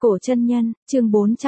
Cổ chân nhân, chương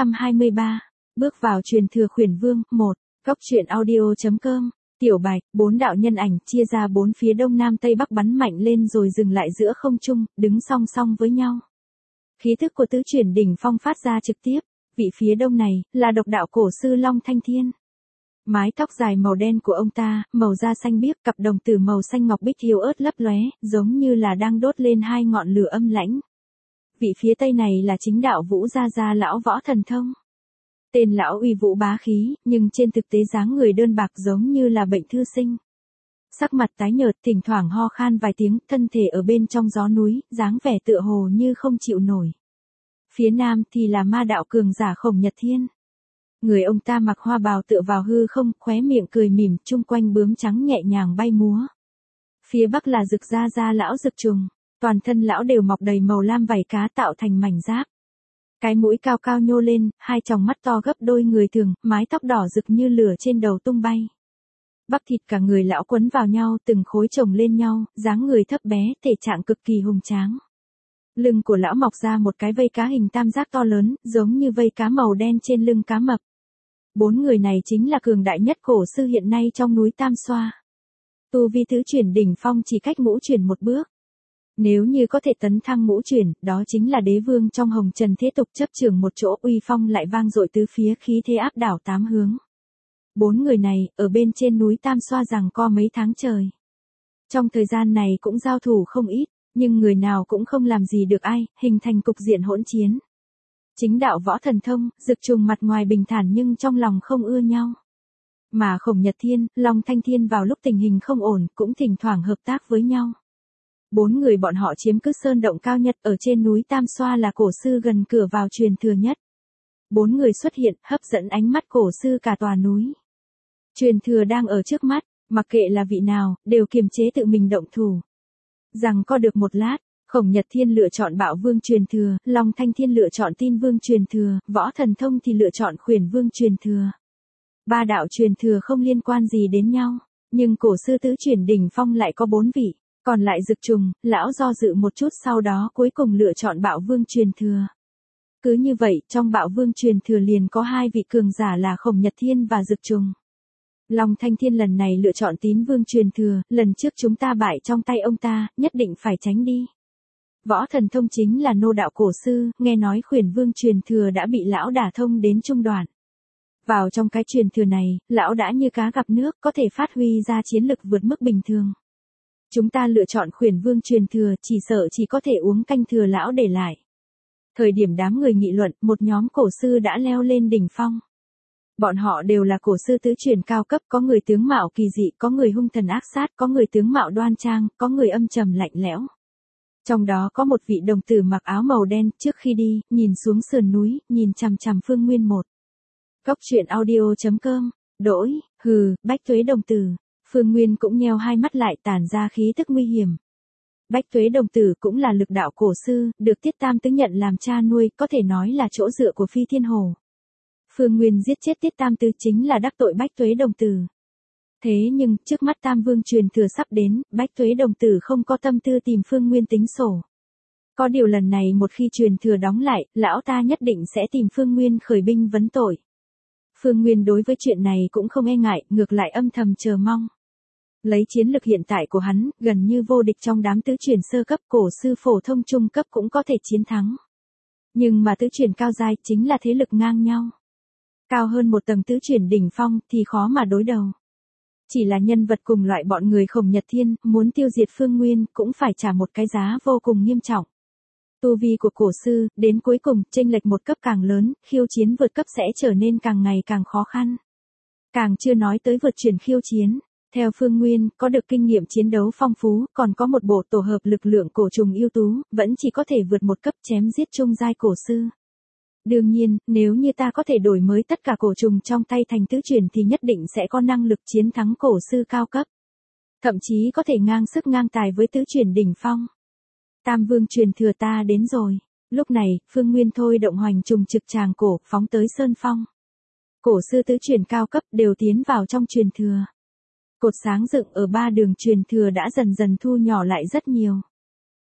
423. Bước vào truyền thừa Khuyển Vương, 1. Góc truyện audio.com. Tiểu bạch, 4 đạo nhân ảnh chia ra 4 phía đông nam tây bắc bắn mạnh lên rồi dừng lại giữa không trung, đứng song song với nhau. Khí thức của tứ chuyển đỉnh phong phát ra trực tiếp, vị phía đông này là độc đạo cổ sư Long Thanh Thiên. Mái tóc dài màu đen của ông ta, màu da xanh biếc, cặp đồng tử màu xanh ngọc bích yếu ớt lấp lóe, giống như là đang đốt lên hai ngọn lửa âm lãnh. Vị phía tây này là chính đạo Vũ Gia Gia lão Võ Thần Thông. Tên lão uy vũ bá khí, nhưng trên thực tế dáng người đơn bạc giống như là bệnh thư sinh. Sắc mặt tái nhợt, thỉnh thoảng ho khan vài tiếng, thân thể ở bên trong gió núi, dáng vẻ tựa hồ như không chịu nổi. Phía nam thì là ma đạo cường giả Khổng Nhật Thiên. Người ông ta mặc hoa bào tựa vào hư không, khóe miệng cười mỉm, chung quanh bướm trắng nhẹ nhàng bay múa. Phía bắc là Dực Gia Gia lão Dực Trùng, toàn thân lão đều mọc đầy màu lam vảy cá tạo thành mảnh giáp. Cái mũi cao cao nhô lên, hai tròng mắt to gấp đôi người thường, mái tóc đỏ rực như lửa trên đầu tung bay. Bắp thịt cả người lão quấn vào nhau, từng khối chồng lên nhau, dáng người thấp bé, thể trạng cực kỳ hùng tráng. Lưng của lão mọc ra một cái vây cá hình tam giác to lớn, giống như vây cá màu đen trên lưng cá mập. 4 người này chính là cường đại nhất cổ sư hiện nay trong núi Tam Xoa. Tu vi tứ chuyển đỉnh phong chỉ cách ngũ chuyển một bước. Nếu như có thể tấn thăng ngũ chuyển, đó chính là đế vương trong hồng trần thế tục chấp trường một chỗ, uy phong lại vang dội tứ phía, khí thế áp đảo 8 hướng. 4 người này, ở bên trên núi Tam Xoa giằng co mấy tháng trời. Trong thời gian này cũng giao thủ không ít, nhưng người nào cũng không làm gì được ai, hình thành cục diện hỗn chiến. Chính đạo Võ Thần Thông, Dực Trùng mặt ngoài bình thản nhưng trong lòng không ưa nhau. Mà Khổng Nhật Thiên, Long Thanh Thiên vào lúc tình hình không ổn, cũng thỉnh thoảng hợp tác với nhau. 4 người bọn họ chiếm cứ sơn động cao nhất ở trên núi Tam Xoa là cổ sư gần cửa vào truyền thừa nhất. 4 người xuất hiện, hấp dẫn ánh mắt cổ sư cả tòa núi. Truyền thừa đang ở trước mắt, mặc kệ là vị nào, đều kiềm chế tự mình động thủ. Rằng có được một lát, Khổng Nhật Thiên lựa chọn Bạo Vương truyền thừa, Long Thanh Thiên lựa chọn Tin Vương truyền thừa, Võ Thần Thông thì lựa chọn Khuyển Vương truyền thừa. 3 đạo truyền thừa không liên quan gì đến nhau, nhưng cổ sư tứ chuyển đỉnh phong lại có 4 vị, còn lại Dực Trùng, lão do dự một chút sau đó cuối cùng lựa chọn Bạo Vương truyền thừa. Cứ như vậy, trong Bạo Vương truyền thừa liền có 2 vị cường giả là Khổng Nhật Thiên và Dực Trùng. Long Thanh Thiên lần này lựa chọn Tín Vương truyền thừa, lần trước chúng ta bại trong tay ông ta, nhất định phải tránh đi. Võ Thần Thông chính là nô đạo cổ sư, nghe nói Khuyển Vương truyền thừa đã bị lão đả thông đến trung đoạn. Vào trong cái truyền thừa này, lão đã như cá gặp nước, có thể phát huy ra chiến lực vượt mức bình thường. Chúng ta lựa chọn Khuyển Vương truyền thừa, chỉ sợ chỉ có thể uống canh thừa lão để lại. Thời điểm đám người nghị luận, một nhóm cổ sư đã leo lên đỉnh phong. Bọn họ đều là cổ sư tứ chuyển cao cấp, có người tướng mạo kỳ dị, có người hung thần ác sát, có người tướng mạo đoan trang, có người âm trầm lạnh lẽo. Trong đó có một vị đồng tử mặc áo màu đen, trước khi đi, nhìn xuống sườn núi, nhìn chằm chằm Phương Nguyên một. Góc truyện audio.com, đổi, Bách Tuế đồng tử. Phương Nguyên cũng nheo hai mắt lại, tản ra khí tức nguy hiểm. Bách Tuế đồng tử cũng là lực đạo cổ sư, được Tiết Tam Tứ nhận làm cha nuôi, có thể nói là chỗ dựa của Phi Thiên Hồ. Phương Nguyên giết chết Tiết Tam Tứ chính là đắc tội Bách Tuế đồng tử. Thế nhưng, trước mắt Tam Vương truyền thừa sắp đến, Bách Tuế đồng tử không có tâm tư tìm Phương Nguyên tính sổ. Có điều lần này một khi truyền thừa đóng lại, lão ta nhất định sẽ tìm Phương Nguyên khởi binh vấn tội. Phương Nguyên đối với chuyện này cũng không e ngại, ngược lại âm thầm chờ mong. Lấy chiến lực hiện tại của hắn, gần như vô địch trong đám tứ chuyển sơ cấp, cổ sư phổ thông trung cấp cũng có thể chiến thắng. Nhưng mà tứ chuyển cao giai chính là thế lực ngang nhau. Cao hơn một tầng tứ chuyển đỉnh phong thì khó mà đối đầu. Chỉ là nhân vật cùng loại bọn người Khổng Nhật Thiên, muốn tiêu diệt Phương Nguyên cũng phải trả một cái giá vô cùng nghiêm trọng. Tu vi của cổ sư, đến cuối cùng, chênh lệch một cấp càng lớn, khiêu chiến vượt cấp sẽ trở nên càng ngày càng khó khăn. Càng chưa nói tới vượt chuyển khiêu chiến. Theo Phương Nguyên, có được kinh nghiệm chiến đấu phong phú, còn có một bộ tổ hợp lực lượng cổ trùng ưu tú, vẫn chỉ có thể vượt một cấp chém giết trung giai cổ sư. Đương nhiên, nếu như ta có thể đổi mới tất cả cổ trùng trong tay thành tứ chuyển thì nhất định sẽ có năng lực chiến thắng cổ sư cao cấp. Thậm chí có thể ngang sức ngang tài với tứ chuyển đỉnh phong. Tam Vương truyền thừa ta đến rồi. Lúc này, Phương Nguyên thôi động hoành trùng trực tràng cổ, phóng tới Sơn Phong. Cổ sư tứ chuyển cao cấp đều tiến vào trong truyền thừa. Cột sáng dựng ở 3 đường truyền thừa đã dần dần thu nhỏ lại rất nhiều.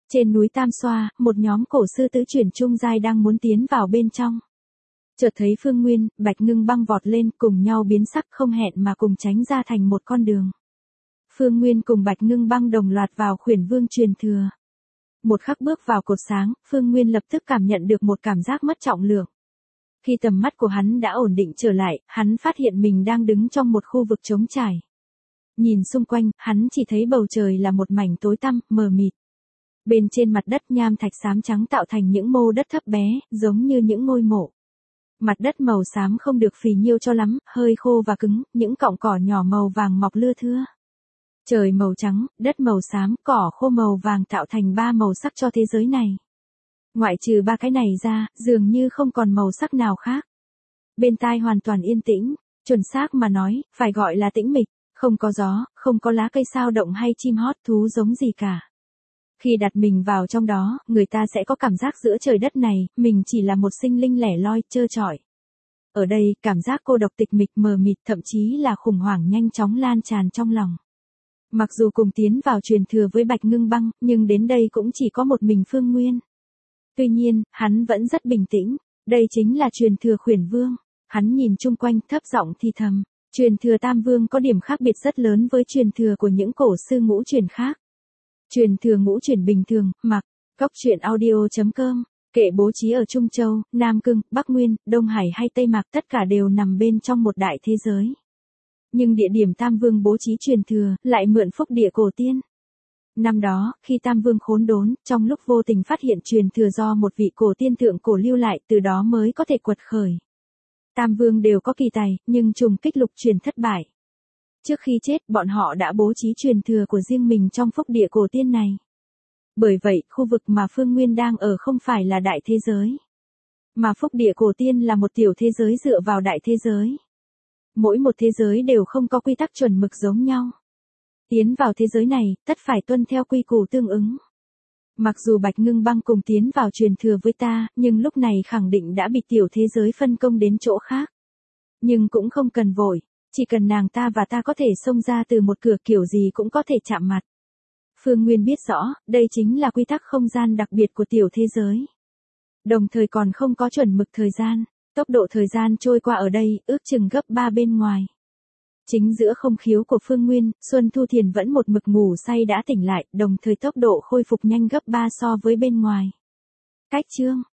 Trên núi Tam Xoa, một nhóm cổ sư tứ chuyển trung giai đang muốn tiến vào bên trong. Chợt thấy Phương Nguyên, Bạch Ngưng Băng vọt lên cùng nhau biến sắc không hẹn mà cùng tránh ra thành một con đường. Phương Nguyên cùng Bạch Ngưng Băng đồng loạt vào Khuyển Vương truyền thừa. Một khắc bước vào cột sáng, Phương Nguyên lập tức cảm nhận được một cảm giác mất trọng lượng. Khi tầm mắt của hắn đã ổn định trở lại, hắn phát hiện mình đang đứng trong một khu vực trống trải. Nhìn xung quanh, hắn chỉ thấy bầu trời là một mảnh tối tăm, mờ mịt. Bên trên mặt đất nham thạch xám trắng tạo thành những mô đất thấp bé, giống như những ngôi mộ. Mặt đất màu xám không được phì nhiêu cho lắm, hơi khô và cứng, những cọng cỏ nhỏ màu vàng mọc lưa thưa. Trời màu trắng, đất màu xám, cỏ khô màu vàng tạo thành ba màu sắc cho thế giới này. Ngoại trừ ba cái này ra, dường như không còn màu sắc nào khác. Bên tai hoàn toàn yên tĩnh, chuẩn xác mà nói, phải gọi là tĩnh mịch, không có gió, không có lá cây sao động hay chim hót thú giống gì cả. Khi đặt mình vào trong đó, người ta sẽ có cảm giác giữa trời đất này, mình chỉ là một sinh linh lẻ loi, trơ trọi. Ở đây, cảm giác cô độc tịch mịch mờ mịt thậm chí là khủng hoảng nhanh chóng lan tràn trong lòng. Mặc dù cùng tiến vào truyền thừa với Bạch Ngưng Băng, nhưng đến đây cũng chỉ có một mình Phương Nguyên. Tuy nhiên, hắn vẫn rất bình tĩnh, đây chính là truyền thừa Khuyển Vương. Hắn nhìn chung quanh thấp giọng thì thầm, truyền thừa Tam Vương có điểm khác biệt rất lớn với truyền thừa của những cổ sư ngũ truyền khác. Truyền thừa ngũ truyền bình thường, mặc, góc truyện audio.com, kệ bố trí ở Trung Châu, Nam Cương, Bắc Nguyên, Đông Hải hay Tây Mạc tất cả đều nằm bên trong một đại thế giới. Nhưng địa điểm Tam Vương bố trí truyền thừa, lại mượn phúc địa cổ tiên. Năm đó, khi Tam Vương khốn đốn, trong lúc vô tình phát hiện truyền thừa do một vị cổ tiên thượng cổ lưu lại, từ đó mới có thể quật khởi. Tam Vương đều có kỳ tài, nhưng trùng kích lục truyền thất bại. Trước khi chết, bọn họ đã bố trí truyền thừa của riêng mình trong phúc địa cổ tiên này. Bởi vậy, khu vực mà Phương Nguyên đang ở không phải là đại thế giới. Mà phúc địa cổ tiên là một tiểu thế giới dựa vào đại thế giới. Mỗi một thế giới đều không có quy tắc chuẩn mực giống nhau. Tiến vào thế giới này, tất phải tuân theo quy củ tương ứng. Mặc dù Bạch Ngưng Băng cùng tiến vào truyền thừa với ta, nhưng lúc này khẳng định đã bị tiểu thế giới phân công đến chỗ khác. Nhưng cũng không cần vội, chỉ cần nàng ta và ta có thể xông ra từ một cửa kiểu gì cũng có thể chạm mặt. Phương Nguyên biết rõ, đây chính là quy tắc không gian đặc biệt của tiểu thế giới. Đồng thời còn không có chuẩn mực thời gian, tốc độ thời gian trôi qua ở đây ước chừng gấp 3 bên ngoài. Chính giữa không khiếu của Phương Nguyên, Xuân Thu Thiền vẫn một mực ngủ say đã tỉnh lại, đồng thời tốc độ khôi phục nhanh gấp 3 so với bên ngoài. Cách chương